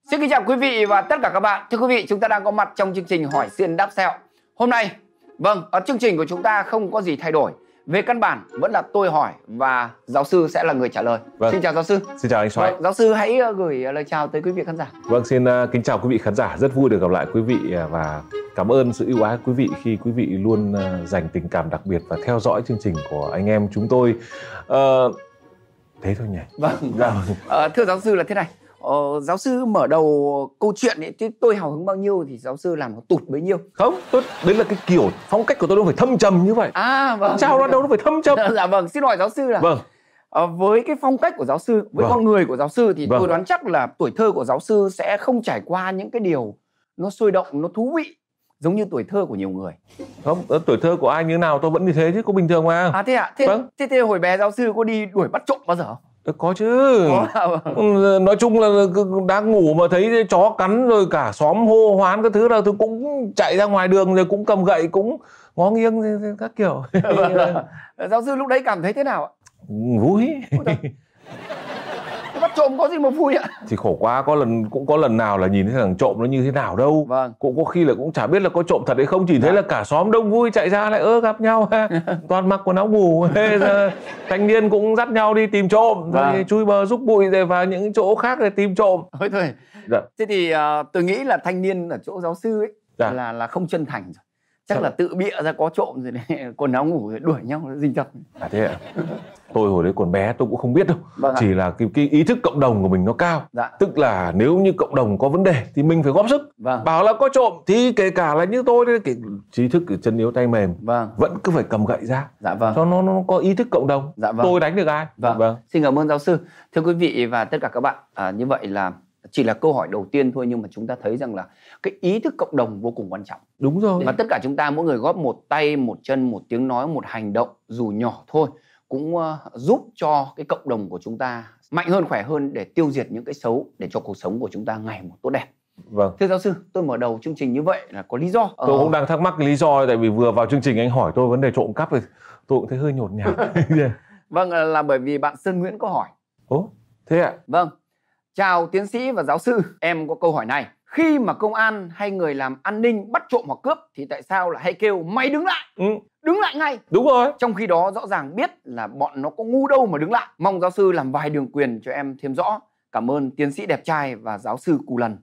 Xin kính chào quý vị và tất cả các bạn. Thưa quý vị, chúng ta đang có mặt trong chương trình Hỏi Xiên Đáp Sẹo. Hôm nay, ở chương trình của chúng ta không có gì thay đổi. Về căn bản vẫn là tôi hỏi và giáo sư sẽ là người trả lời. Xin chào giáo sư. Xin chào anh Soái. Giáo sư hãy gửi lời chào tới quý vị khán giả. Xin kính chào quý vị khán giả. Rất vui được gặp lại quý vị và cảm ơn sự ưu ái quý vị khi quý vị luôn dành tình cảm đặc biệt và theo dõi chương trình của anh em chúng tôi. Thế thôi nhỉ. Thưa giáo sư là thế này. Giáo sư mở đầu câu chuyện ấy, tôi hào hứng bao nhiêu thì giáo sư làm nó tụt bấy nhiêu. Không, đấy là cái kiểu phong cách của tôi, đâu phải thâm trầm như vậy. Chào nó đâu nó phải thâm trầm. Dạ vâng, xin hỏi giáo sư là với cái phong cách của giáo sư, với con người của giáo sư thì tôi đoán chắc là tuổi thơ của giáo sư sẽ không trải qua những cái điều nó sôi động, nó thú vị giống như tuổi thơ của nhiều người. Không, tuổi thơ của ai như nào tôi vẫn như thế chứ, có bình thường mà. Thế ạ? Thế hồi bé giáo sư có đi đuổi bắt trộm bao giờ không? Có chứ. Nói chung là đang ngủ mà thấy chó cắn rồi cả xóm hô hoán cái thứ là tôi cũng chạy ra ngoài đường rồi cũng cầm gậy cũng ngó nghiêng các kiểu. Giáo sư lúc đấy cảm thấy thế nào ạ? Vui. Bắt trộm có gì mà vui ạ? Thì khổ quá, cũng có lần nào là nhìn thấy thằng trộm nó như thế nào đâu. Cũng có khi là cũng chả biết là có trộm thật hay không, chỉ thấy là cả xóm đông vui chạy ra lại gặp nhau toàn mặc quần áo ngủ. Thanh niên cũng dắt nhau đi tìm trộm, rồi chui bờ rúc bụi rồi vào những chỗ khác để tìm trộm. Thôi. Thế thì tôi nghĩ là thanh niên ở chỗ giáo sư ấy là không chân thành rồi. Chắc là tự bịa ra có trộm rồi này, quần áo ngủ rồi đuổi nhau rình rập. Thế ạ? Tôi hồi đấy còn bé tôi cũng không biết đâu. Chỉ là cái ý thức cộng đồng của mình nó cao. Tức là nếu như cộng đồng có vấn đề thì mình phải góp sức. Bảo là có trộm thì kể cả là như tôi đấy, cái trí thức chân yếu tay mềm vẫn cứ phải cầm gậy ra. Cho nó có ý thức cộng đồng. Tôi đánh được ai? Xin cảm ơn giáo sư. Thưa quý vị và tất cả các bạn, như vậy là chỉ là câu hỏi đầu tiên thôi, nhưng mà chúng ta thấy rằng là cái ý thức cộng đồng vô cùng quan trọng. Đúng rồi. Và tất cả chúng ta mỗi người góp một tay, một chân, một tiếng nói, một hành động dù nhỏ thôi cũng giúp cho cái cộng đồng của chúng ta mạnh hơn, khỏe hơn để tiêu diệt những cái xấu, để cho cuộc sống của chúng ta ngày một tốt đẹp. Thưa giáo sư, tôi mở đầu chương trình như vậy là có lý do. Tôi cũng đang thắc mắc cái lý do, tại vì vừa vào chương trình anh hỏi tôi vấn đề trộm cắp rồi tôi cũng thấy hơi nhột nhạt. Là bởi vì bạn Sơn Nguyễn có hỏi. Thế ạ? Chào tiến sĩ và giáo sư, em có câu hỏi này. Khi mà công an hay người làm an ninh bắt trộm hoặc cướp thì tại sao lại hay kêu mày đứng lại? Đứng lại ngay. Đúng rồi. Trong khi đó rõ ràng biết là bọn nó có ngu đâu mà đứng lại. Mong giáo sư làm vài đường quyền cho em thêm rõ. Cảm ơn tiến sĩ đẹp trai và giáo sư Cù Lần.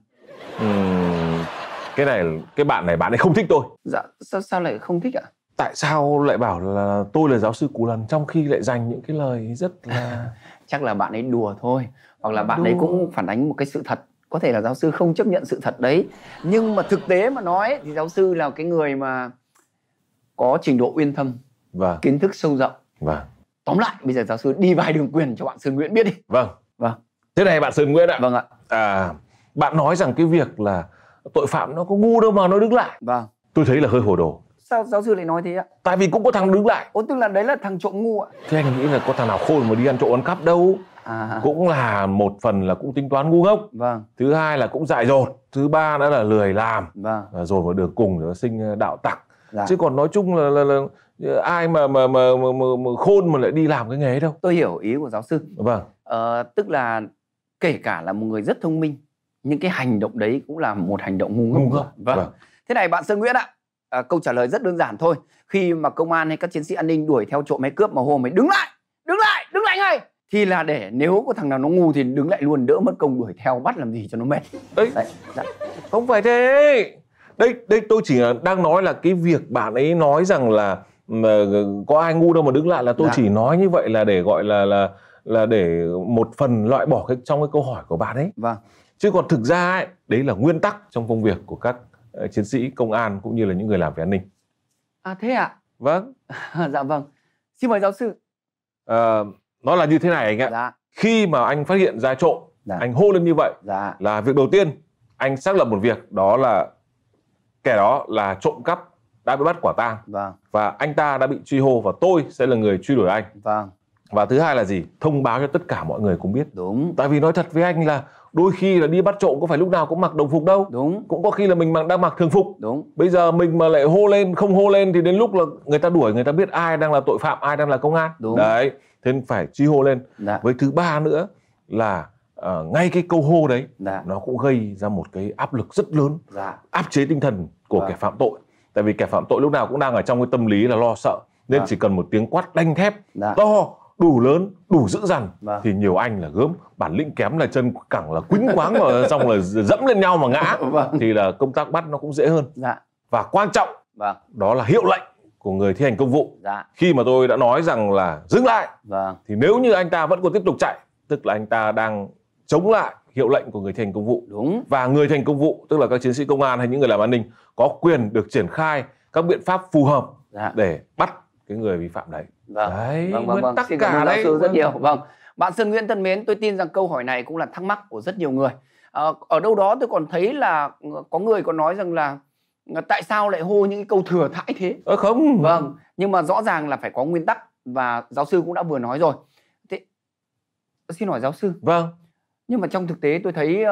Cái bạn này bạn ấy không thích tôi. Sao lại không thích ạ? Tại sao lại bảo là tôi là giáo sư Cù Lần trong khi lại dành những cái lời rất là... Chắc là bạn ấy đùa thôi. Hoặc là bạn ấy cũng phản ánh một cái sự thật. Có thể là giáo sư không chấp nhận sự thật đấy. Nhưng mà thực tế mà nói thì giáo sư là cái người mà có trình độ uyên thâm, kiến thức sâu rộng. Tóm lại bây giờ giáo sư đi vài đường quyền cho bạn Sơn Nguyễn biết đi. Thế này bạn Sơn Nguyễn ạ. Bạn nói rằng cái việc là tội phạm nó có ngu đâu mà nó đứng lại. Tôi thấy là hơi hồ đồ. Sao giáo sư lại nói thế ạ? Tại vì cũng có thằng đứng lại. Tức là đấy là thằng trộm ngu ạ? Thế anh nghĩ là có thằng nào khôn mà đi ăn trộm ăn cắp đâu. Cũng là một phần là cũng tính toán ngu ngốc. Thứ hai là cũng dại dột. Thứ ba nữa là lười làm. Rồi vào đường cùng rồi sinh đạo tặc. Chứ còn nói chung là ai mà khôn mà lại đi làm cái nghề ấy đâu. Tôi hiểu ý của giáo sư. Tức là kể cả là một người rất thông minh, những cái hành động đấy cũng là một hành động ngu ngốc. Thế này bạn Sơn Nguyễn ạ. Câu trả lời rất đơn giản thôi. Khi mà công an hay các chiến sĩ an ninh đuổi theo trộm hay cướp mà hô mày đứng lại ngay, thì là để nếu có thằng nào nó ngu thì đứng lại luôn, đỡ mất công đuổi theo bắt làm gì cho nó mệt. Không phải thế. Đây tôi chỉ đang nói là cái việc bạn ấy nói rằng là có ai ngu đâu mà đứng lại, là tôi chỉ nói như vậy là để gọi là để một phần loại bỏ trong cái câu hỏi của bạn ấy. Chứ còn thực ra ấy, đấy là nguyên tắc trong công việc của các chiến sĩ công an cũng như là những người làm về an ninh. Thế ạ? Dạ vâng. Xin mời giáo sư. Nó là như thế này anh ạ. Khi mà anh phát hiện ra trộm, anh hô lên như vậy là việc đầu tiên anh xác lập một việc, đó là kẻ đó là trộm cắp đã bị bắt quả tang. Và anh ta đã bị truy hô và tôi sẽ là người truy đuổi anh. Và thứ hai là gì? Thông báo cho tất cả mọi người cùng biết. Tại vì nói thật với anh là đôi khi là đi bắt trộm có phải lúc nào cũng mặc đồng phục đâu. Cũng có khi là mình đang mặc thường phục. Bây giờ mình mà lại hô lên, không hô lên thì đến lúc là người ta đuổi, người ta biết ai đang là tội phạm, ai đang là công an. Đấy, thế nên phải truy hô lên. Với thứ ba nữa là ngay cái câu hô đấy nó cũng gây ra một cái áp lực rất lớn, áp chế tinh thần của kẻ phạm tội. Tại vì kẻ phạm tội lúc nào cũng đang ở trong cái tâm lý là lo sợ, nên chỉ cần một tiếng quát đanh thép to, đủ lớn, đủ dữ dằn thì nhiều anh là gớm, bản lĩnh kém là chân cẳng là quýnh quáng mà xong là dẫm lên nhau mà ngã, thì là công tác bắt nó cũng dễ hơn. Và quan trọng đó là hiệu lệnh của người thi hành công vụ. Khi mà tôi đã nói rằng là dừng lại, thì nếu như anh ta vẫn còn tiếp tục chạy, tức là anh ta đang chống lại hiệu lệnh của người thi hành công vụ. Và người thi hành công vụ, tức là các chiến sĩ công an hay những người làm an ninh, có quyền được triển khai các biện pháp phù hợp để bắt cái người vi phạm đấy. Vâng. Xin cảm ơn giáo sư rất nhiều. Bạn Sơn Nguyễn thân mến, tôi tin rằng câu hỏi này cũng là thắc mắc của rất nhiều người. Ở đâu đó tôi còn thấy là có người còn nói rằng là tại sao lại hô những cái câu thừa thãi thế? Không. Nhưng mà rõ ràng là phải có nguyên tắc, và giáo sư cũng đã vừa nói rồi. Thế, xin hỏi giáo sư. Nhưng mà trong thực tế tôi thấy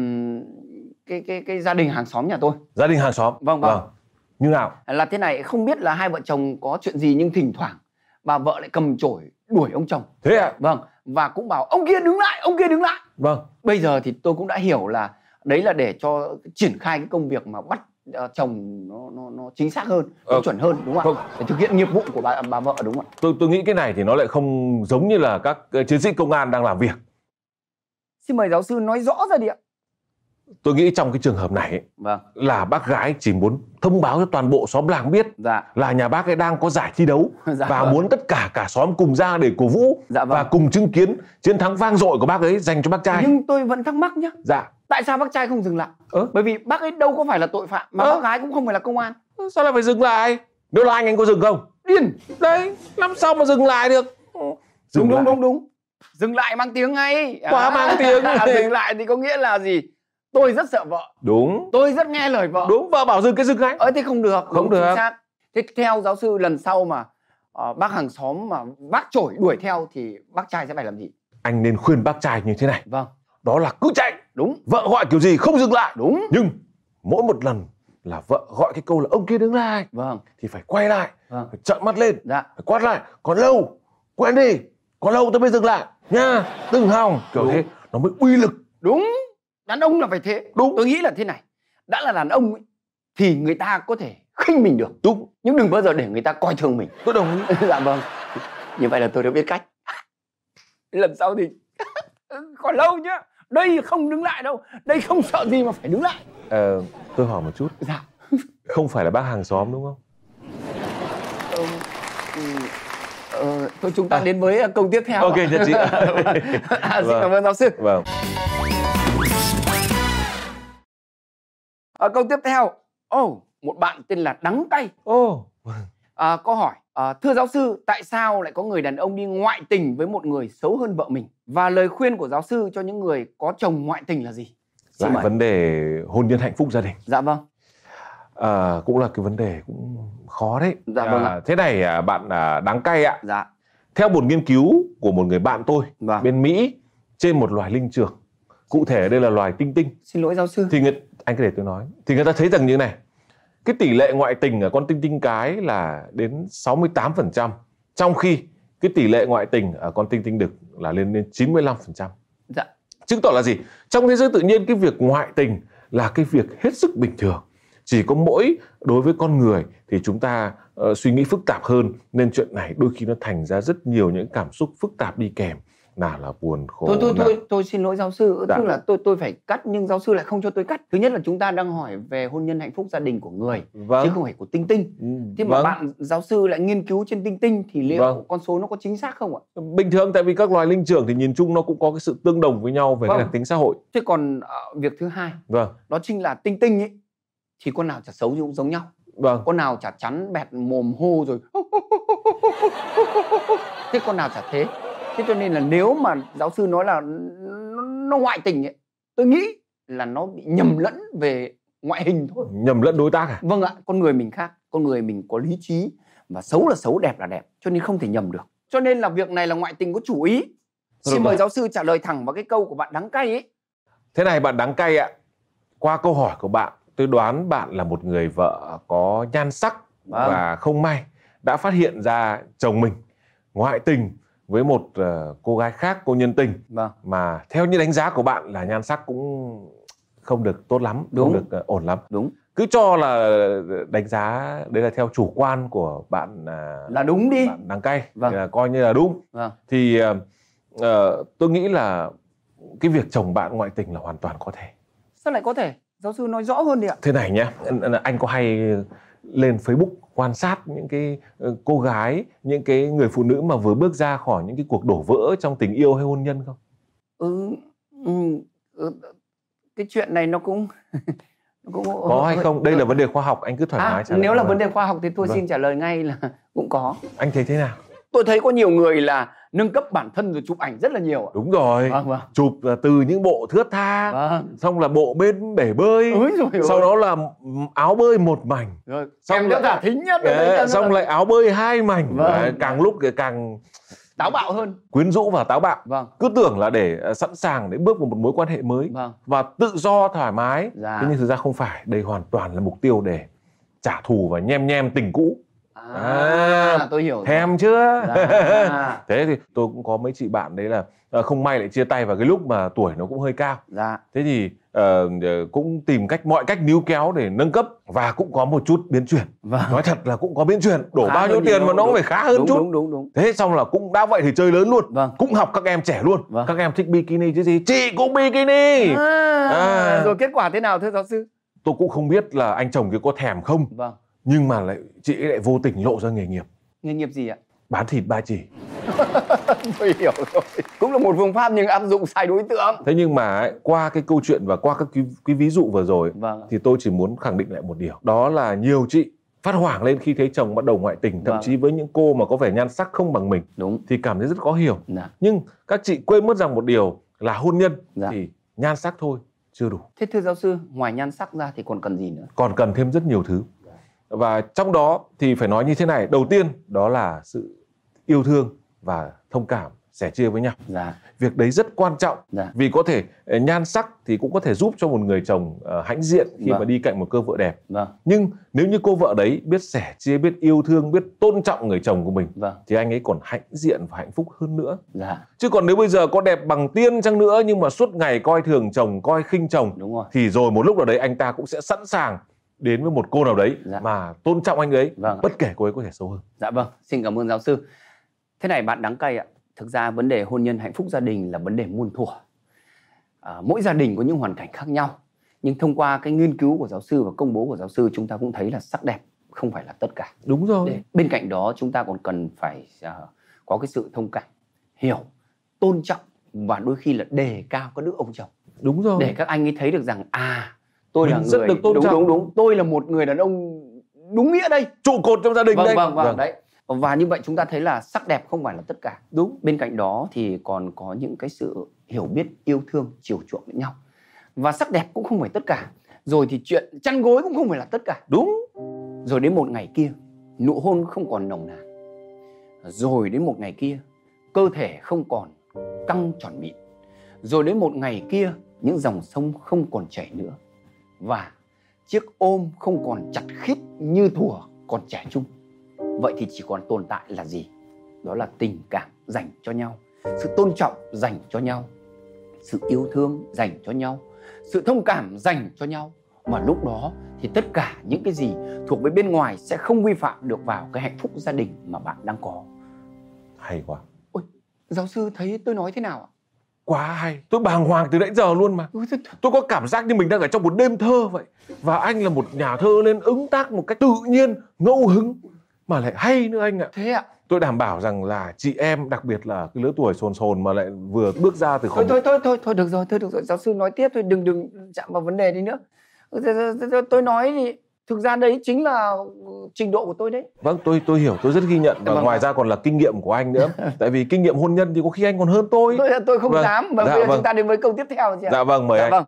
cái gia đình hàng xóm nhà tôi. Gia đình hàng xóm. Như nào? Là thế này, không biết là hai vợ chồng có chuyện gì nhưng thỉnh thoảng bà vợ lại cầm chổi đuổi ông chồng. Thế ạ? Và cũng bảo ông kia đứng lại, ông kia đứng lại. Bây giờ thì tôi cũng đã hiểu là đấy là để cho triển khai cái công việc mà bắt chồng nó chính xác hơn, nó chuẩn hơn, đúng không ạ? Để thực hiện nghiệp vụ của bà vợ, đúng không ạ? Tôi nghĩ cái này thì nó lại không giống như là các chiến sĩ công an đang làm việc. Xin mời giáo sư nói rõ ra đi ạ. Tôi nghĩ trong cái trường hợp này là bác gái chỉ muốn thông báo cho toàn bộ xóm làng biết là nhà bác ấy đang có giải thi đấu và muốn tất cả xóm cùng ra để cổ vũ và cùng chứng kiến chiến thắng vang dội của bác ấy dành cho bác trai. Nhưng tôi vẫn thắc mắc nhá. Tại sao bác trai không dừng lại? Bởi vì bác ấy đâu có phải là tội phạm, mà bác gái cũng không phải là công an. Sao lại phải dừng lại? Nếu là anh có dừng không? Điên. Đấy, làm sao mà dừng lại được? Đúng. Dừng lại mang tiếng ngay. Quá mang tiếng. Dừng lại thì có nghĩa là gì? Tôi rất sợ vợ. Đúng. Tôi rất nghe lời vợ. Đúng, vợ bảo dừng cái dừng ngay. Thế không được. Không được. Thế theo giáo sư, lần sau mà bác hàng xóm mà bác chổi đuổi theo thì bác trai sẽ phải làm gì? Anh nên khuyên bác trai như thế này. Đó là cứ chạy. Đúng. Vợ gọi kiểu gì không dừng lại. Đúng. Nhưng mỗi một lần là vợ gọi cái câu là ông kia đứng lại, thì phải quay lại, phải trợn mắt lên, phải quát lại, còn lâu, quen đi, còn lâu tôi mới dừng lại nha, đừng hòng, kiểu thế nó mới uy lực. Đúng. Đàn ông là phải thế. Đúng. Tôi nghĩ là thế này, đã là đàn ông ấy, thì người ta có thể khinh mình được. Đúng. Nhưng đừng bao giờ để người ta coi thường mình. Tôi đồng ý. Như vậy là tôi đã biết cách. Lần sau thì còn lâu nhá. Đây không đứng lại đâu. Đây không sợ gì mà phải đứng lại. Tôi hỏi một chút. Không phải là bác hàng xóm đúng không? Thôi chúng ta đến với câu tiếp theo. Ok, nhất trí. Xin cảm ơn giáo sư. Câu tiếp theo. Một bạn tên là Đắng Cay. Câu hỏi. Thưa giáo sư, tại sao lại có người đàn ông đi ngoại tình với một người xấu hơn vợ mình? Và lời khuyên của giáo sư cho những người có chồng ngoại tình là gì? Lại vấn đề hôn nhân hạnh phúc gia đình. Dạ vâng. Cũng là cái vấn đề cũng khó đấy. Dạ vâng ạ. Thế này bạn Đắng Cay ạ. Dạ. Theo một nghiên cứu của một người bạn tôi bên Mỹ trên một loài linh trưởng, cụ thể ở đây là loài tinh tinh. Xin lỗi giáo sư. Thì anh cứ để tôi nói. Thì người ta thấy rằng như này, cái tỷ lệ ngoại tình ở con tinh tinh cái là đến 68%, trong khi cái tỷ lệ ngoại tình ở con tinh tinh đực là lên 95%. Dạ. Chứng tỏ là gì? Trong thế giới tự nhiên, cái việc ngoại tình là cái việc hết sức bình thường. Chỉ có mỗi đối với con người thì chúng ta suy nghĩ phức tạp hơn, nên chuyện này đôi khi nó thành ra rất nhiều những cảm xúc phức tạp đi kèm, nào là buồn khổ. Tôi xin lỗi giáo sư. Tức là tôi phải cắt nhưng giáo sư lại không cho tôi cắt. Thứ nhất là chúng ta đang hỏi về hôn nhân hạnh phúc gia đình của người, chứ không phải của tinh tinh. Thế mà bạn giáo sư lại nghiên cứu trên tinh tinh thì liệu con số nó có chính xác không ạ? Bình thường, tại vì các loài linh trưởng thì nhìn chung nó cũng có cái sự tương đồng với nhau về cái đặc tính xã hội. Thế còn việc thứ hai, đó chính là tinh tinh ấy thì con nào chả xấu giống nhau. Con nào chả chắn bẹt mồm hô rồi thế con nào chả thế. Thế cho nên là nếu mà giáo sư nói là nó ngoại tình ấy, tôi nghĩ là nó bị nhầm lẫn về ngoại hình thôi. Nhầm lẫn đối tác à? Vâng ạ, con người mình khác, con người mình có lý trí, và xấu là xấu, đẹp là đẹp, cho nên không thể nhầm được. Cho nên là việc này là ngoại tình có chủ ý. Xin mời giáo sư trả lời thẳng vào cái câu của bạn Đắng Cay ấy. Thế này bạn Đắng Cay ạ, qua câu hỏi của bạn, tôi đoán bạn là một người vợ có nhan sắc và không may đã phát hiện ra chồng mình ngoại tình với một cô gái khác, cô nhân tình, vâng, mà theo như đánh giá của bạn là nhan sắc cũng không được tốt lắm, đúng, không được ổn lắm. Đúng. Cứ cho là đánh giá đấy là theo chủ quan của bạn, là đúng đi, bạn Đắng Cay, vâng, là coi như là đúng. Vâng. Thì tôi nghĩ là cái việc chồng bạn ngoại tình là hoàn toàn có thể. Sao lại có thể? Giáo sư nói rõ hơn đi ạ. Thế này nhé, anh có hay lên Facebook quan sát những cái cô gái, những cái người phụ nữ mà vừa bước ra khỏi những cái cuộc đổ vỡ trong tình yêu hay hôn nhân không? Cái chuyện này nó cũng có hay không? Đây là vấn đề khoa học, anh cứ thoải mái trả lời. Nếu là vấn đề khoa học thì tôi xin trả lời ngay là cũng có. Anh thấy thế nào? Tôi thấy có nhiều người là nâng cấp bản thân rồi chụp ảnh rất là nhiều. Đúng rồi. Vâng. Chụp từ những bộ thướt tha, xong là bộ bên bể bơi, sau đó là áo bơi một mảnh, xong lại giả thính nhất, xong lại áo bơi hai mảnh. Càng lúc càng táo bạo hơn, quyến rũ và táo bạo. Cứ tưởng là để sẵn sàng để bước vào một mối quan hệ mới và tự do thoải mái. Thế nhưng thực ra không phải, đây hoàn toàn là mục tiêu để trả thù và nhem nhem tình cũ. Tôi hiểu thèm rồi. Chưa? Thế thì tôi cũng có mấy chị bạn đấy là không may lại chia tay vào cái lúc mà tuổi nó cũng hơi cao. Thế thì cũng tìm mọi cách níu kéo để nâng cấp, và cũng có một chút biến chuyển. Nói thật là cũng có biến chuyển, đổ bao nhiêu tiền mà nó cũng phải khá hơn chút. Đúng. Thế xong là cũng đã vậy thì chơi lớn luôn. Cũng học các em trẻ luôn. Các em thích bikini chứ gì, chị cũng bikini. Rồi kết quả thế nào thưa giáo sư? Tôi cũng không biết là anh chồng kia có thèm không. Nhưng mà chị ấy lại vô tình lộ ra nghề nghiệp. Nghề nghiệp gì ạ? Bán thịt ba chỉ. Tôi hiểu rồi. Cũng là một phương pháp nhưng áp dụng sai đối tượng. Thế nhưng mà qua cái câu chuyện và qua các cái ví dụ vừa rồi, thì tôi chỉ muốn khẳng định lại một điều. Đó là nhiều chị phát hoảng lên khi thấy chồng bắt đầu ngoại tình, thậm chí với những cô mà có vẻ nhan sắc không bằng mình. Thì cảm thấy rất khó hiểu. Nhưng các chị quên mất rằng một điều là hôn nhân thì nhan sắc thôi chưa đủ. Thế thưa giáo sư, ngoài nhan sắc ra thì còn cần gì nữa? Còn cần thêm rất nhiều thứ. Và trong đó thì phải nói như thế này. Đầu tiên đó là sự yêu thương và thông cảm, sẻ chia với nhau. Việc đấy rất quan trọng. Vì có thể nhan sắc thì cũng có thể giúp cho một người chồng hãnh diện khi mà đi cạnh một cô vợ đẹp. Nhưng nếu như cô vợ đấy biết sẻ chia, biết yêu thương, biết tôn trọng người chồng của mình, thì anh ấy còn hãnh diện và hạnh phúc hơn nữa. Chứ còn nếu bây giờ có đẹp bằng tiên chăng nữa nhưng mà suốt ngày coi thường chồng, coi khinh chồng, thì rồi một lúc nào đấy anh ta cũng sẽ sẵn sàng đến với một cô nào đấy mà tôn trọng anh ấy, bất kể cô ấy có thể xấu hơn. Dạ vâng, xin cảm ơn giáo sư. Thế này bạn Đắng Cay ạ, thực ra vấn đề hôn nhân hạnh phúc gia đình là vấn đề muôn thuở. Mỗi gia đình có những hoàn cảnh khác nhau. Nhưng thông qua cái nghiên cứu của giáo sư và công bố của giáo sư, chúng ta cũng thấy là sắc đẹp không phải là tất cả. Đúng rồi. Bên cạnh đó chúng ta còn cần phải có cái sự thông cảm, hiểu, tôn trọng và đôi khi là đề cao các đức ông chồng. Đúng rồi. Để các anh ấy thấy được rằng tôi là rất người được tôn trọng. Đúng. Tôi là một người đàn ông đúng nghĩa đây, trụ cột trong gia đình đây. Vâng. Đấy. Và như vậy chúng ta thấy là sắc đẹp không phải là tất cả. Đúng. Bên cạnh đó thì còn có những cái sự hiểu biết, yêu thương, chiều chuộng lẫn nhau. Và sắc đẹp cũng không phải tất cả. Rồi thì chuyện chăn gối cũng không phải là tất cả. Đúng. Rồi đến một ngày kia, nụ hôn không còn nồng nàn. Rồi đến một ngày kia, cơ thể không còn căng tròn mịn. Rồi đến một ngày kia, những dòng sông không còn chảy nữa. Và chiếc ôm không còn chặt khít như thuở còn trẻ trung. Vậy thì chỉ còn tồn tại là gì? Đó là tình cảm dành cho nhau, sự tôn trọng dành cho nhau, sự yêu thương dành cho nhau, sự thông cảm dành cho nhau. Mà lúc đó thì tất cả những cái gì thuộc về bên ngoài sẽ không vi phạm được vào cái hạnh phúc gia đình mà bạn đang có. Hay quá. Ôi, giáo sư thấy tôi nói thế nào ạ? Quá hay. Tôi bàng hoàng từ nãy giờ luôn mà. Tôi có cảm giác như mình đang ở trong một đêm thơ vậy. Và anh là một nhà thơ nên ứng tác một cách tự nhiên, ngẫu hứng mà lại hay nữa anh ạ. Thế ạ? Tôi đảm bảo rằng là chị em, đặc biệt là cái lứa tuổi sồn mà lại vừa bước ra từ khỏi... Thôi được rồi. Giáo sư nói tiếp thôi, đừng chạm vào vấn đề đi nữa. Tôi nói thì thực ra đấy chính là trình độ của tôi đấy. Vâng, tôi hiểu, tôi rất ghi nhận. Và ngoài ra còn là kinh nghiệm của anh nữa. Tại vì kinh nghiệm hôn nhân thì có khi anh còn hơn tôi. Tôi không dám. Và bây giờ chúng ta đến với câu tiếp theo. Dạ vâng, mời anh. Vâng.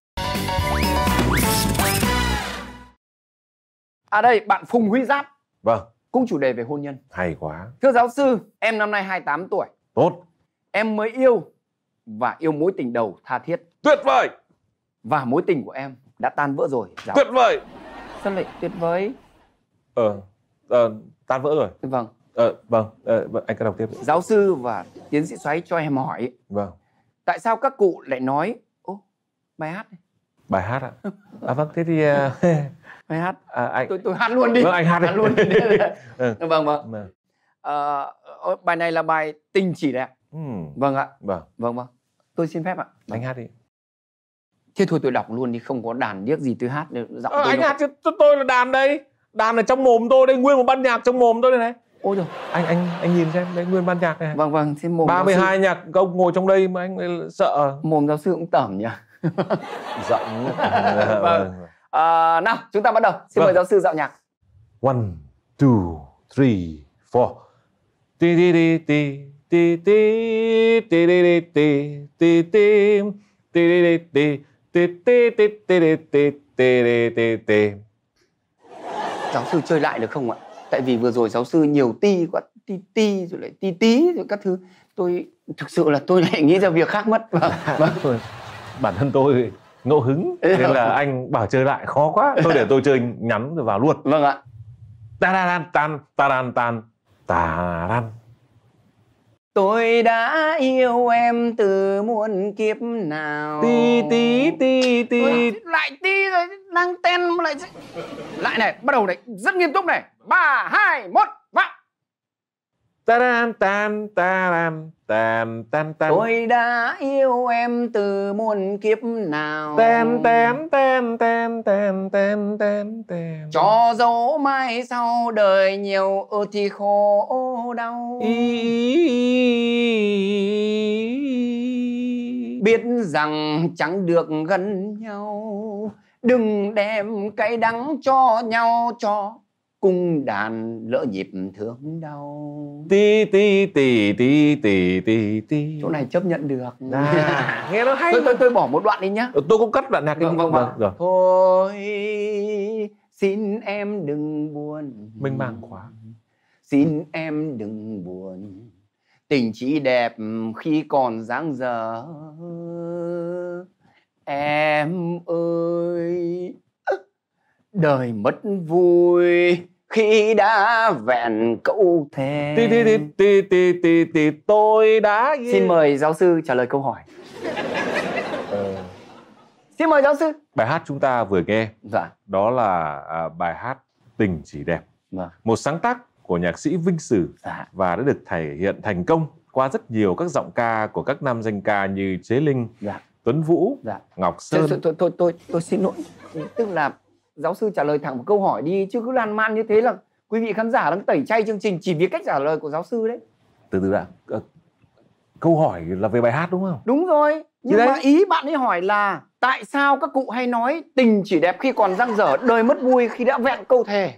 Đây, bạn Phùng Huy Giáp. Vâng. Cũng chủ đề về hôn nhân. Hay quá. Thưa giáo sư, em năm nay 28 tuổi. Tốt. Em mới yêu và yêu mối tình đầu tha thiết. Tuyệt vời. Và mối tình của em đã tan vỡ rồi. Tuyệt vời. Sao lại tuyệt vời? Tan vỡ rồi. Vâng. Vâng, anh cứ đọc tiếp. Giáo sư và tiến sĩ Xoáy cho em hỏi. Vâng. Tại sao các cụ lại nói bài hát này? Bài hát ạ? Vâng, thế thì bài hát. Anh tôi hát luôn đi. Vâng, anh hát đi. Luôn đi. Vâng. Bài này là bài Tình Chỉ Đẹp. Vâng ạ. Vâng. Tôi xin phép ạ. Anh hát đi. Thế thôi tôi đọc luôn đi, không có đàn điếc gì tôi hát. Giọng anh hát chứ tôi là đàn đây. Đàn ở trong mồm tôi đây, nguyên một ban nhạc trong mồm tôi đây này. Ôi trời. Anh nhìn xem, đấy nguyên ban nhạc này. Vâng, thế mồm 32 nhạc công ngồi trong đây mà anh sợ. Mồm giáo sư cũng tởm nhỉ. Giọng. Vâng. Nào, chúng ta bắt đầu. Xin mời giáo sư dạo nhạc. 1, 2, 3, 4. Ti ti ti ti ti ti ti ti ti ti ti ti. Giáo sư chơi lại được không ạ? Tại vì vừa rồi giáo sư nhiều ti quá, ti rồi lại tí rồi các thứ. Tôi thực sự là tôi lại nghĩ ra việc khác mất. Vâng. Bản thân tôi ngẫu hứng nên là anh bảo chơi lại khó quá. Thôi để tôi chơi nhắn rồi vào luôn. Vâng ạ. Taran. Tôi đã yêu em từ muôn kiếp nào. Ti. Lại ti rồi, đang ten lại này, bắt đầu này, rất nghiêm túc này. 3, 2, 1, vang. Taran. Tôi đã yêu em từ muôn kiếp nào. Cho dẫu mai sau đời nhiều thì khổ đau. Biết rằng chẳng được gần nhau, đừng đem cái đắng cho nhau, cho cung đàn lỡ nhịp thương đau. Ti. Chỗ này chấp nhận được. Nghe nó hay. Tôi bỏ một đoạn đi nhá. Tôi cũng cắt đoạn nhạc đi. Vâng. Thôi xin em đừng buồn. Mênh mang quá. Xin em đừng buồn. Tình chỉ đẹp khi còn dang dở. Em ơi, đời mất vui khi đã vẹn câu thề. Tôi đã. Xin mời giáo sư trả lời câu hỏi. Xin mời giáo sư. Bài hát chúng ta vừa nghe đó là bài hát Tình Chỉ Đẹp. Một sáng tác của nhạc sĩ Vinh Sử và đã được thể hiện thành công qua rất nhiều các giọng ca của các nam danh ca như Chế Linh, Tuấn Vũ, Ngọc Sơn. Tôi xin lỗi. Tức là giáo sư trả lời thẳng một câu hỏi đi, chứ cứ lan man như thế là quý vị khán giả đang tẩy chay chương trình chỉ vì cách trả lời của giáo sư đấy. Từ đã. Câu hỏi là về bài hát đúng không? Đúng rồi. Nhưng mà ý bạn ấy hỏi là tại sao các cụ hay nói tình chỉ đẹp khi còn dang dở, đời mất vui khi đã vẹn câu thề.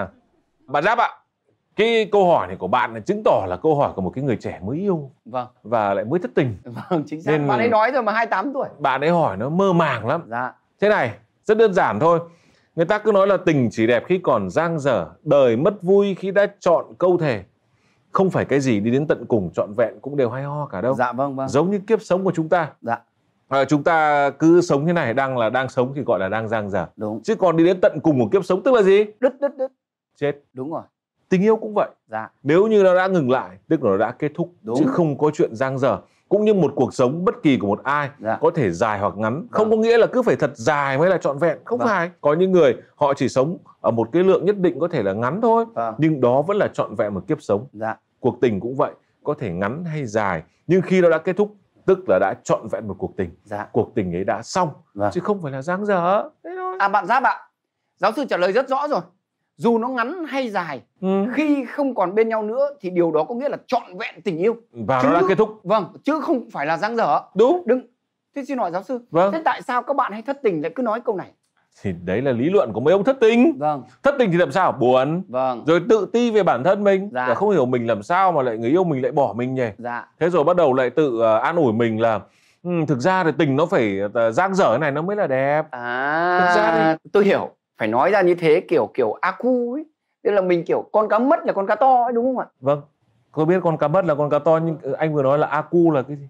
Bạn Giáp ạ, cái câu hỏi này của bạn là chứng tỏ là câu hỏi của một cái người trẻ mới yêu. Vâng. Và lại mới thất tình. Vâng, chính xác. Nên bạn ấy nói rồi mà 28 tuổi. Bạn ấy hỏi nó mơ màng lắm. Thế này, rất đơn giản thôi. Người ta cứ nói là tình chỉ đẹp khi còn dang dở, đời mất vui khi đã chọn câu thề. Không phải cái gì đi đến tận cùng trọn vẹn cũng đều hay ho cả đâu. Vâng. Giống như kiếp sống của chúng ta. Chúng ta cứ sống thế này, đang sống thì gọi là đang dang dở. Đúng. Chứ còn đi đến tận cùng của kiếp sống tức là gì? Đứt. Chết. Đúng rồi. Tình yêu cũng vậy. Nếu như nó đã ngừng lại, tức là nó đã kết thúc. Chứ không có chuyện dang dở. Cũng như một cuộc sống bất kỳ của một ai có thể dài hoặc ngắn. Không có nghĩa là cứ phải thật dài mới là trọn vẹn. Không phải. Có những người họ chỉ sống ở một cái lượng nhất định, có thể là ngắn thôi. Nhưng đó vẫn là trọn vẹn một kiếp sống. Cuộc tình cũng vậy. Có thể ngắn hay dài. Nhưng khi nó đã kết thúc, tức là đã trọn vẹn một cuộc tình. Cuộc tình ấy đã xong. Chứ không phải là dang dở. Thế thôi. Bạn Giáp ạ, giáo sư trả lời rất rõ rồi. Dù nó ngắn hay dài, khi không còn bên nhau nữa thì điều đó có nghĩa là trọn vẹn tình yêu. Và nó đã kết thúc. Vâng, chứ không phải là dang dở. Đúng. Thế xin hỏi giáo sư, thế tại sao các bạn hay thất tình lại cứ nói câu này? Thì đấy là lý luận của mấy ông thất tình. Thất tình thì làm sao? Buồn. Rồi tự ti về bản thân mình. Và không hiểu mình làm sao mà lại người yêu mình lại bỏ mình nhỉ. Thế rồi bắt đầu lại tự an ủi mình là thực ra thì tình nó phải dang dở này nó mới là đẹp. Thực ra thì tôi hiểu. Phải nói ra như thế kiểu aku ấy. Tức là mình kiểu con cá mất là con cá to ấy, đúng không ạ? Vâng. Tôi biết con cá mất là con cá to, nhưng anh vừa nói là aku là cái gì?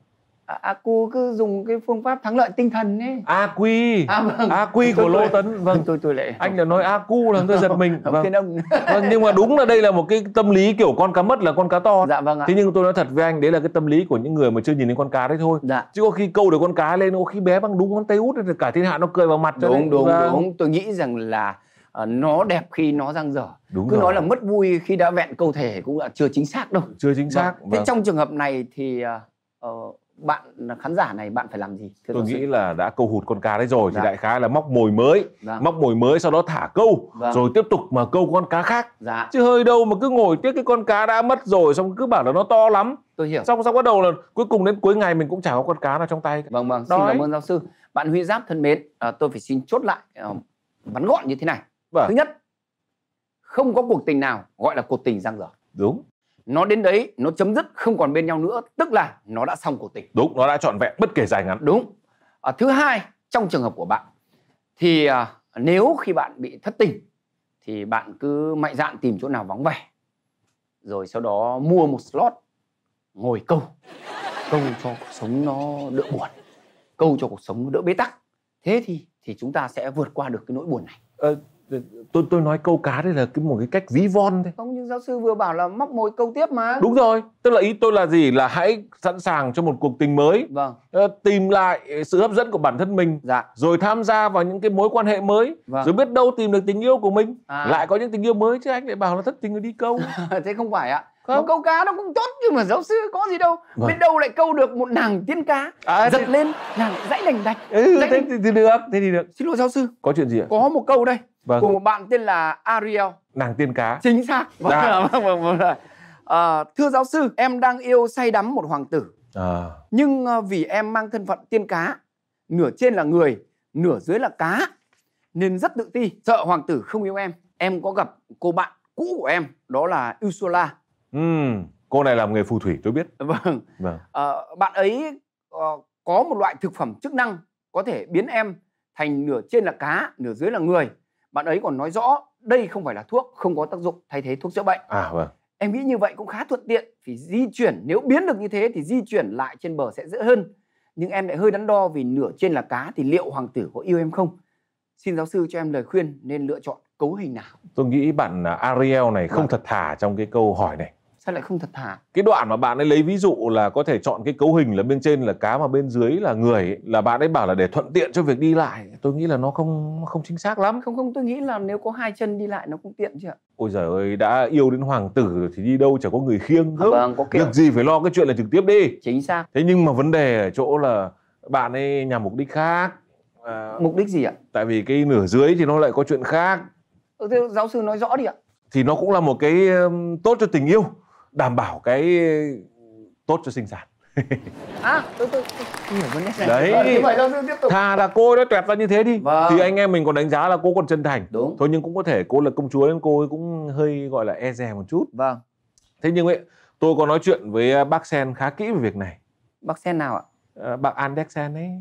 Aku cứ dùng cái phương pháp thắng lợi tinh thần ấy. Aqi. Vâng. Aqi của Lô Tấn. Vâng. Tôi lại Anh đã nói Aku là tôi giật mình. Vâng. Vâng, nhưng mà đúng là đây là một cái tâm lý kiểu con cá mất là con cá to. Dạ vâng ạ. Thế nhưng tôi nói thật với anh, đấy là cái tâm lý của những người mà chưa nhìn đến con cá đấy thôi. Dạ. Chứ có khi câu được con cá lên, có khi bé bằng đúng ngón tay út thì cả thiên hạ nó cười vào mặt cho đấy. Đúng. Tôi nghĩ rằng là nó đẹp khi nó dang dở. Đúng cứ rồi. nói là mất vui khi đã vẹn câu thể cũng là chưa chính xác đâu. Chưa chính xác. Thế trong trường hợp này thì bạn khán giả này bạn phải làm gì? Tôi nghĩ là đã câu hụt con cá đấy rồi thì đại khái là móc mồi mới. Móc mồi mới sau đó thả câu. Rồi tiếp tục mà câu con cá khác. Chứ hơi đâu mà cứ ngồi tiếc cái con cá đã mất rồi, xong cứ bảo là nó to lắm. Tôi hiểu. Xong bắt đầu là cuối cùng đến cuối ngày mình cũng chả có con cá nào trong tay. Vâng, xin cảm ơn giáo sư. Bạn Huy Giáp thân mến, tôi phải xin chốt lại ngắn gọn như thế này. Thứ nhất, không có cuộc tình nào gọi là cuộc tình dang dở. Đúng. Nó đến đấy, nó chấm dứt, không còn bên nhau nữa, tức là nó đã xong cuộc tình. Đúng, nó đã trọn vẹn bất kể dài ngắn. Đúng. Thứ hai, trong trường hợp của bạn thì nếu khi bạn bị thất tình thì bạn cứ mạnh dạn tìm chỗ nào vắng vẻ, rồi sau đó mua một slot ngồi câu cho cuộc sống nó đỡ buồn, câu cho cuộc sống nó đỡ bế tắc. Thế thì chúng ta sẽ vượt qua được cái nỗi buồn này. Tôi nói câu cá đây là một cái cách ví von thôi. Không, nhưng giáo sư vừa bảo là móc mồi câu tiếp mà. Đúng rồi, tức là ý tôi là gì, là hãy sẵn sàng cho một cuộc tình mới. Vâng. Tìm lại sự hấp dẫn của bản thân mình. Rồi tham gia vào những cái mối quan hệ mới. Rồi biết đâu tìm được tình yêu của mình. Lại có những tình yêu mới, chứ anh lại bảo là thất tình rồi đi câu. Thế không phải ạ. Một câu cá nó cũng tốt nhưng mà giáo sư có gì đâu. Biết đâu lại câu được một nàng tiên cá. Giật lên nàng dãy đành đạch. Thế thì được. Xin lỗi giáo sư. Có chuyện gì ạ? Có một câu đây của một bạn tên là Ariel. Nàng tiên cá. Chính xác. Thưa giáo sư, em đang yêu say đắm một hoàng tử. Nhưng vì em mang thân phận tiên cá, nửa trên là người, nửa dưới là cá, nên rất tự ti, sợ hoàng tử không yêu em. Em có gặp cô bạn cũ của em, đó là Ursula. Cô này làm nghề phù thủy tôi biết. Vâng. Bạn ấy có một loại thực phẩm chức năng có thể biến em thành nửa trên là cá, nửa dưới là người. Bạn ấy còn nói rõ đây không phải là thuốc, không có tác dụng thay thế thuốc chữa bệnh. Em nghĩ như vậy cũng khá thuận tiện. Vì di chuyển, nếu biến được như thế thì di chuyển lại trên bờ sẽ dễ hơn. Nhưng em lại hơi đắn đo vì nửa trên là cá thì liệu hoàng tử có yêu em không? Xin giáo sư cho em lời khuyên nên lựa chọn cấu hình nào. Tôi nghĩ bạn Ariel này không thật thà trong cái câu hỏi này. Sao lại không thật thà? Cái đoạn mà bạn ấy lấy ví dụ là có thể chọn cái cấu hình là bên trên là cá mà bên dưới là người ấy, là bạn ấy bảo là để thuận tiện cho việc đi lại. Tôi nghĩ là nó không chính xác lắm. Không, tôi nghĩ là nếu có hai chân đi lại nó cũng tiện chứ ạ. Ôi giời ơi, đã yêu đến hoàng tử rồi thì đi đâu chả có người khiêng. Vâng, có kiểu. Việc gì phải lo cái chuyện là trực tiếp đi. Chính xác. Thế nhưng mà vấn đề ở chỗ là bạn ấy nhằm mục đích khác. Mục đích gì ạ? Tại vì cái nửa dưới thì nó lại có chuyện khác. Thế giáo sư nói rõ đi ạ. Thì nó cũng là một cái tốt cho tình yêu, đảm bảo cái tốt cho sinh sản. Tôi hiểu vấn đề này. Đấy. Vậy giáo sư tiếp tục. Thà là cô nó tuẹt ra như thế đi. Thì anh em mình còn đánh giá là cô còn chân thành. Đúng. Thôi nhưng cũng có thể cô là công chúa nên cô ấy cũng hơi gọi là e dè một chút. Vâng. Thế nhưng ấy, tôi có nói chuyện với bác Sen khá kỹ về việc này. Bác Sen nào ạ? Bác Andersen ấy.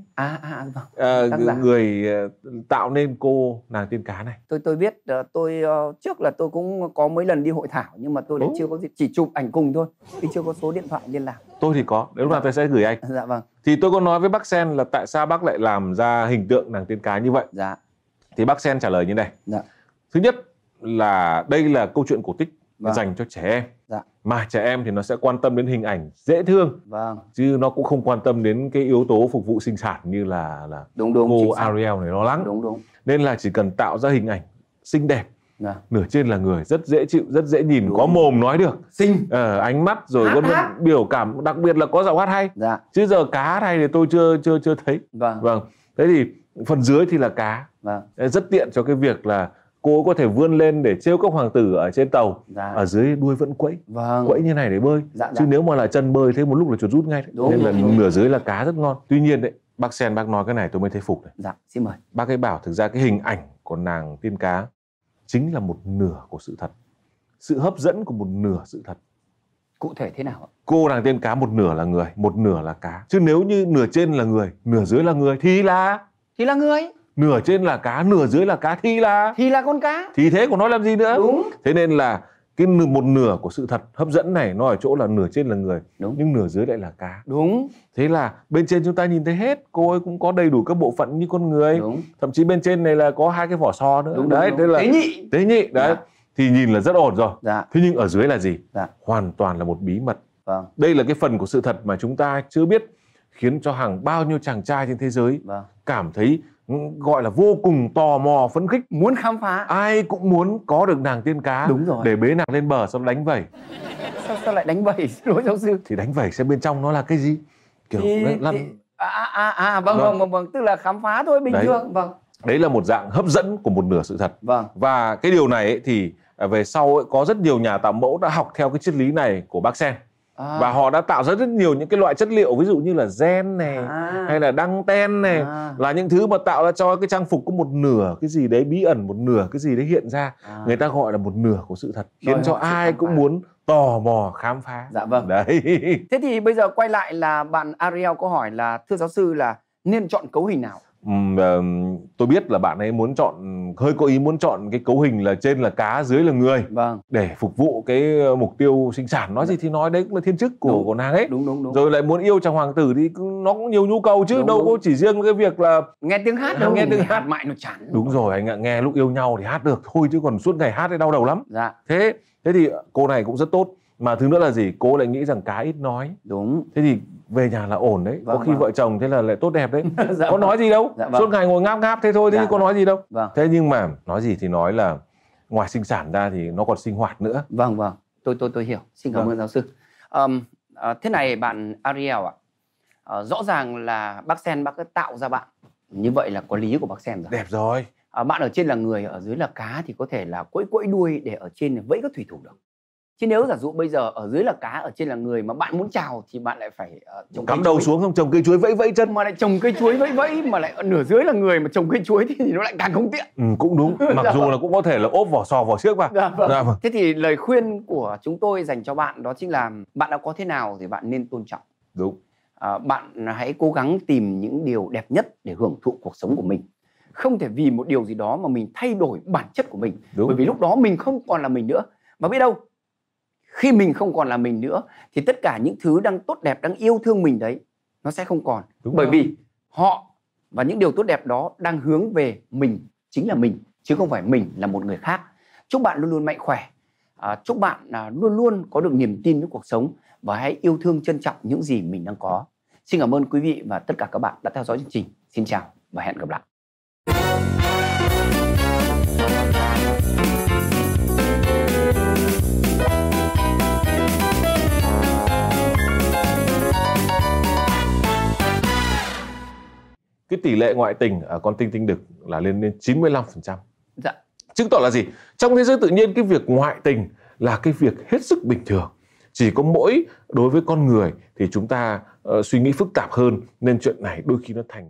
Vâng. Người tạo nên cô nàng tiên cá này. Tôi biết, tôi trước là tôi cũng có mấy lần đi hội thảo nhưng mà tôi lại chưa có dịp, chỉ chụp ảnh cùng thôi, chứ chưa có số điện thoại liên lạc. Tôi thì có, đến lúc nào tôi sẽ gửi anh. Dạ vâng. Thì tôi có nói với bác Sen là tại sao bác lại làm ra hình tượng nàng tiên cá như vậy. Dạ. Thì bác Sen trả lời như này. Dạ. Thứ nhất là đây là câu chuyện cổ tích dành cho trẻ em. Dạ. Mà trẻ em thì nó sẽ quan tâm đến hình ảnh dễ thương. Vâng. Chứ nó cũng không quan tâm đến cái yếu tố phục vụ sinh sản như là đúng, cô Ariel này lo lắng. Đúng. Nên là chỉ cần tạo ra hình ảnh xinh đẹp, nửa trên là người, rất dễ chịu, rất dễ nhìn, có mồm nói được, xinh, ánh mắt rồi có biểu cảm, đặc biệt là có giọng hát hay. Dạ. Chứ giờ cá này thì tôi chưa thấy. Vâng. Thế thì phần dưới thì là cá. Vâng. Rất tiện cho cái việc là cô có thể vươn lên để trêu các hoàng tử ở trên tàu. Dạ. Ở dưới đuôi vẫn quẫy. Vâng. Quẫy như này để bơi. Dạ. Chứ nếu mà là chân bơi thế một lúc là chuột rút ngay. Nên là nửa dưới là cá rất ngon. Tuy nhiên đấy, bác Sen bác nói cái này tôi mới thấy phục này. Dạ, xin mời. Bác ấy bảo thực ra cái hình ảnh của nàng tiên cá chính là một nửa của sự thật. Sự hấp dẫn của một nửa sự thật. Cụ thể thế nào ạ? Cô nàng tiên cá một nửa là người, một nửa là cá. Chứ nếu như nửa trên là người, nửa dưới là người thì là người. Nửa trên là cá, nửa dưới là cá thì là con cá. Thì thế còn nói làm gì nữa. Đúng. Thế nên là một nửa của sự thật hấp dẫn này nó ở chỗ là nửa trên là người, đúng, nhưng nửa dưới lại là cá. Đúng. Thế là bên trên chúng ta nhìn thấy hết, cô ấy cũng có đầy đủ các bộ phận như con người. Đúng. Thậm chí bên trên này là có 2 cái vỏ sò nữa. Đúng, đấy, đúng. Thế là tế nhị đấy. Dạ. Thì nhìn là rất ổn rồi. Dạ. Thế nhưng ở dưới là gì? Dạ. Hoàn toàn là một bí mật. Vâng. Đây là cái phần của sự thật mà chúng ta chưa biết, khiến cho hàng bao nhiêu chàng trai trên thế giới cảm thấy gọi là vô cùng tò mò, phấn khích, muốn khám phá. Ai cũng muốn có được nàng tiên cá. Đúng rồi. Để bế nàng lên bờ sau đó đánh vẩy. Sao lại đánh vẩy? Đối giáo sư. Thì đánh vẩy xem bên trong nó là cái gì. Kiểu vâng, tức là khám phá thôi, bình thường. Vâng. Đấy là một dạng hấp dẫn của một nửa sự thật. Vâng. Và cái điều này ấy, thì về sau ấy, có rất nhiều nhà tạo mẫu đã học theo cái triết lý này của bác Sen. Và họ đã tạo ra rất nhiều những cái loại chất liệu, ví dụ như là gen này, hay là đăng ten này, là những thứ mà tạo ra cho cái trang phục có một nửa cái gì đấy bí ẩn, một nửa cái gì đấy hiện ra. Người ta gọi là một nửa của sự thật, khiến cho ai cũng muốn tò mò khám phá. Dạ vâng. Đấy. Thế thì bây giờ quay lại là bạn Ariel có hỏi là thưa giáo sư là nên chọn cấu hình nào? Tôi biết là bạn ấy muốn chọn, hơi có ý muốn chọn cái cấu hình là trên là cá, dưới là người. Vâng. Để phục vụ cái mục tiêu sinh sản. Nói gì thì nói, đấy cũng là thiên chức của nàng ấy. Đúng. Rồi lại muốn yêu chàng hoàng tử thì nó cũng nhiều nhu cầu chứ. Đâu có chỉ riêng cái việc là nghe tiếng hát đâu. Nghe tiếng hát mãi nó chán. Đúng rồi anh ạ, nghe lúc yêu nhau thì hát được thôi, chứ còn suốt ngày hát thì đau đầu lắm. Dạ. Thế thì cô này cũng rất tốt. Mà thứ nữa là gì? Cô lại nghĩ rằng cá ít nói. Đúng. Thế thì về nhà là ổn đấy. Có khi vợ chồng thế là lại tốt đẹp đấy. Dạ có nói gì đâu. Suốt ngày ngồi ngáp thế thôi, thế có nói gì đâu. Thế nhưng mà nói gì thì nói là ngoài sinh sản ra thì nó còn sinh hoạt nữa. Vâng. Tôi hiểu. Xin cảm ơn giáo sư. Thế này bạn Ariel ạ. Rõ ràng là bác Sen bác tạo ra bạn. Như vậy là có lý của bác Sen rồi. Đẹp rồi. Bạn ở trên là người, ở dưới là cá thì có thể là quẫy đuôi để ở trên vẫy các thủy thủ được. Chứ nếu giả dụ bây giờ ở dưới là cá, ở trên là người mà bạn muốn chào thì bạn lại phải cắm đầu xuống, không trồng cây chuối vẫy chân. Mà lại trồng cây chuối vẫy mà lại nửa dưới là người mà trồng cây chuối thì nó lại càng không tiện. Cũng đúng. Mặc dù là cũng có thể là ốp vỏ sò vỏ xiếc vào. Vâng. Thế thì lời khuyên của chúng tôi dành cho bạn đó chính là bạn đã có thế nào thì bạn nên tôn trọng. Đúng. Bạn hãy cố gắng tìm những điều đẹp nhất để hưởng thụ cuộc sống của mình. Không thể vì một điều gì đó mà mình thay đổi bản chất của mình. Đúng. Bởi vì lúc đó mình không còn là mình nữa. Mà biết đâu khi mình không còn là mình nữa thì tất cả những thứ đang tốt đẹp, đang yêu thương mình đấy nó sẽ không còn. Đúng bởi rồi. Vì họ và những điều tốt đẹp đó đang hướng về mình, chính là mình, chứ không phải mình là một người khác. Chúc bạn luôn luôn mạnh khỏe. Chúc bạn luôn luôn có được niềm tin với cuộc sống và hãy yêu thương, trân trọng những gì mình đang có. Xin cảm ơn quý vị và tất cả các bạn đã theo dõi chương trình. Xin chào và hẹn gặp lại. Cái tỷ lệ ngoại tình ở con tinh đực là lên đến 95%. Dạ. Chứng tỏ là gì? Trong thế giới tự nhiên cái việc ngoại tình là cái việc hết sức bình thường. Chỉ có mỗi đối với con người thì chúng ta suy nghĩ phức tạp hơn, nên chuyện này đôi khi nó thành